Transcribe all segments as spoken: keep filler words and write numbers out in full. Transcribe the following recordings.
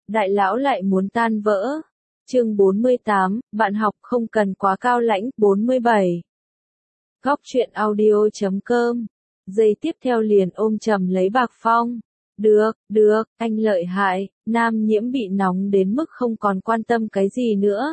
Đại lão lại muốn tan vỡ. Chương bốn mươi tám, bạn học không cần quá cao lãnh. bốn mươi bảy. Góc truyện audio chấm com. Giây tiếp theo liền ôm chầm lấy Bạc Phong. Được, được, anh lợi hại. Nam Nhiễm bị nóng đến mức không còn quan tâm cái gì nữa.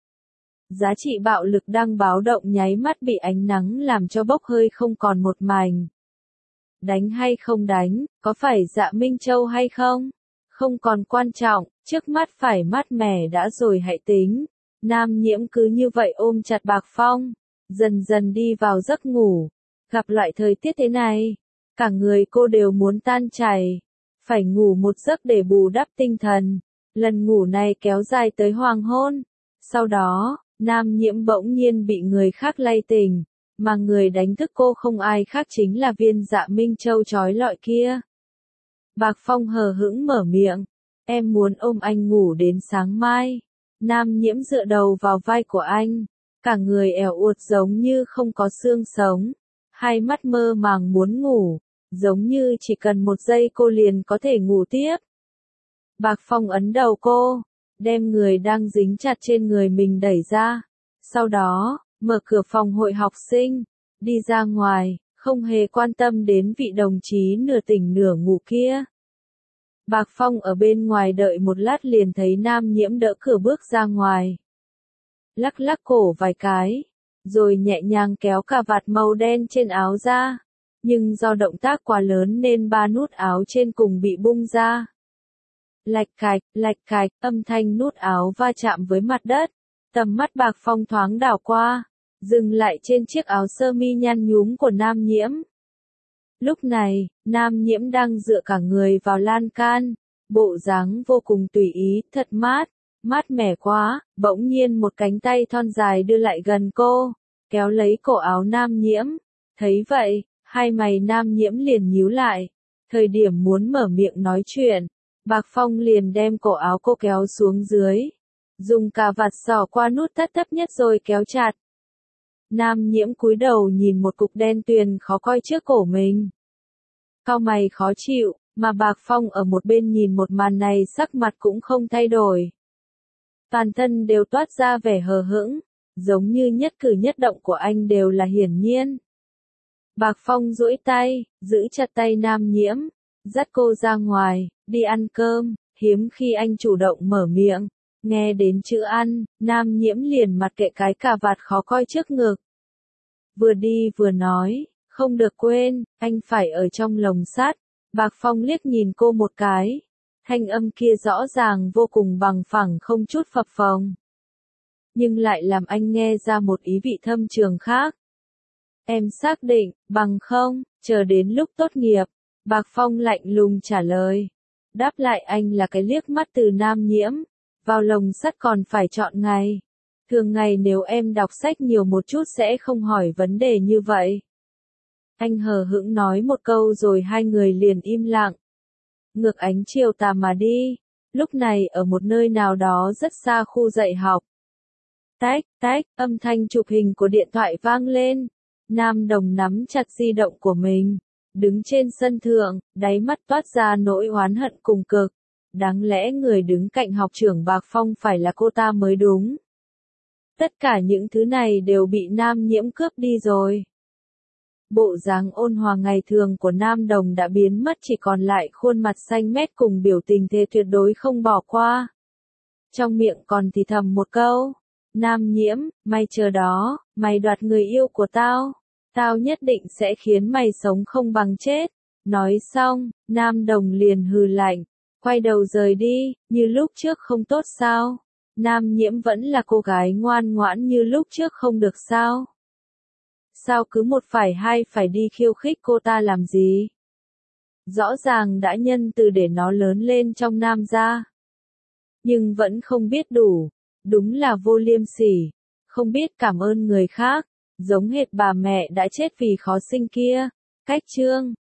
Giá trị bạo lực đang báo động nháy mắt bị ánh nắng làm cho bốc hơi không còn một mảnh. Đánh hay không đánh, có phải Dạ Minh Châu hay không? Không còn quan trọng, trước mắt phải mát mẻ đã rồi hãy tính. Nam Nhiễm cứ như vậy ôm chặt Bạc Phong, dần dần đi vào giấc ngủ. Gặp loại thời tiết thế này, cả người cô đều muốn tan chảy. Phải ngủ một giấc để bù đắp tinh thần. Lần ngủ này kéo dài tới hoàng hôn. Sau đó, Nam Nhiễm bỗng nhiên bị người khác lay tỉnh, mà người đánh thức cô không ai khác chính là viên Dạ Minh Châu trói lọi kia. Bạc Phong hờ hững mở miệng, em muốn ôm anh ngủ đến sáng mai. Nam Nhiễm dựa đầu vào vai của anh, cả người ẻo uột giống như không có xương sống, hai mắt mơ màng muốn ngủ, giống như chỉ cần một giây cô liền có thể ngủ tiếp. Bạc Phong ấn đầu cô, đem người đang dính chặt trên người mình đẩy ra, sau đó, mở cửa phòng hội học sinh, đi ra ngoài, không hề quan tâm đến vị đồng chí nửa tỉnh nửa ngủ kia. Bạc Phong ở bên ngoài đợi một lát liền thấy Nam Nhiễm đỡ cửa bước ra ngoài. Lắc lắc cổ vài cái, rồi nhẹ nhàng kéo cà vạt màu đen trên áo ra, nhưng do động tác quá lớn nên ba nút áo trên cùng bị bung ra. Lạch cạch, lạch cạch, âm thanh nút áo va chạm với mặt đất, tầm mắt Bạc Phong thoáng đảo qua, dừng lại trên chiếc áo sơ mi nhăn nhúm của Nam Nhiễm. Lúc này, Nam Nhiễm đang dựa cả người vào lan can, bộ dáng vô cùng tùy ý, thật mát, mát mẻ quá, bỗng nhiên một cánh tay thon dài đưa lại gần cô, kéo lấy cổ áo Nam Nhiễm. Thấy vậy, hai mày Nam Nhiễm liền nhíu lại, thời điểm muốn mở miệng nói chuyện, Bạc Phong liền đem cổ áo cô kéo xuống dưới, dùng cà vạt xỏ qua nút thắt thấp nhất rồi kéo chặt. Nam Nhiễm cúi đầu nhìn một cục đen tuyền khó coi trước cổ mình. Cau mày khó chịu, mà Bạc Phong ở một bên nhìn một màn này sắc mặt cũng không thay đổi. Toàn thân đều toát ra vẻ hờ hững, giống như nhất cử nhất động của anh đều là hiển nhiên. Bạc Phong duỗi tay, giữ chặt tay Nam Nhiễm, dắt cô ra ngoài, đi ăn cơm, hiếm khi anh chủ động mở miệng. Nghe đến chữ ăn, Nam Nhiễm liền mặc kệ cái cà vạt khó coi trước ngực. Vừa đi vừa nói, không được quên, anh phải ở trong lồng sắt. Bạc Phong liếc nhìn cô một cái. Thanh âm kia rõ ràng vô cùng bằng phẳng không chút phập phồng. Nhưng lại làm anh nghe ra một ý vị thâm trường khác. Em xác định, bằng không, chờ đến lúc tốt nghiệp. Bạc Phong lạnh lùng trả lời. Đáp lại anh là cái liếc mắt từ Nam Nhiễm. Vào lồng sắt còn phải chọn ngày. Thường ngày nếu em đọc sách nhiều một chút sẽ không hỏi vấn đề như vậy. Anh hờ hững nói một câu rồi hai người liền im lặng. Ngược ánh chiều tà mà đi. Lúc này ở một nơi nào đó rất xa khu dạy học. Tách, tách, âm thanh chụp hình của điện thoại vang lên. Nam Đồng nắm chặt di động của mình. Đứng trên sân thượng, đáy mắt toát ra nỗi oán hận cùng cực. Đáng lẽ người đứng cạnh học trưởng Bạc Phong phải là cô ta mới đúng. Tất cả những thứ này đều bị Nam Nhiễm cướp đi rồi. Bộ dáng ôn hòa ngày thường của Nam Đồng đã biến mất, chỉ còn lại khuôn mặt xanh mét cùng biểu tình thề tuyệt đối không bỏ qua. Trong miệng còn thì thầm một câu. Nam Nhiễm, mày chờ đó, mày đoạt người yêu của tao. Tao nhất định sẽ khiến mày sống không bằng chết. Nói xong, Nam Đồng liền hừ lạnh. Quay đầu rời đi, như lúc trước không tốt sao? Nam Nhiễm vẫn là cô gái ngoan ngoãn như lúc trước không được sao? Sao cứ một phải hai phải đi khiêu khích cô ta làm gì? Rõ ràng đã nhân từ để nó lớn lên trong Nam gia. Nhưng vẫn không biết đủ, đúng là vô liêm sỉ, không biết cảm ơn người khác, giống hệt bà mẹ đã chết vì khó sinh kia. Cách chương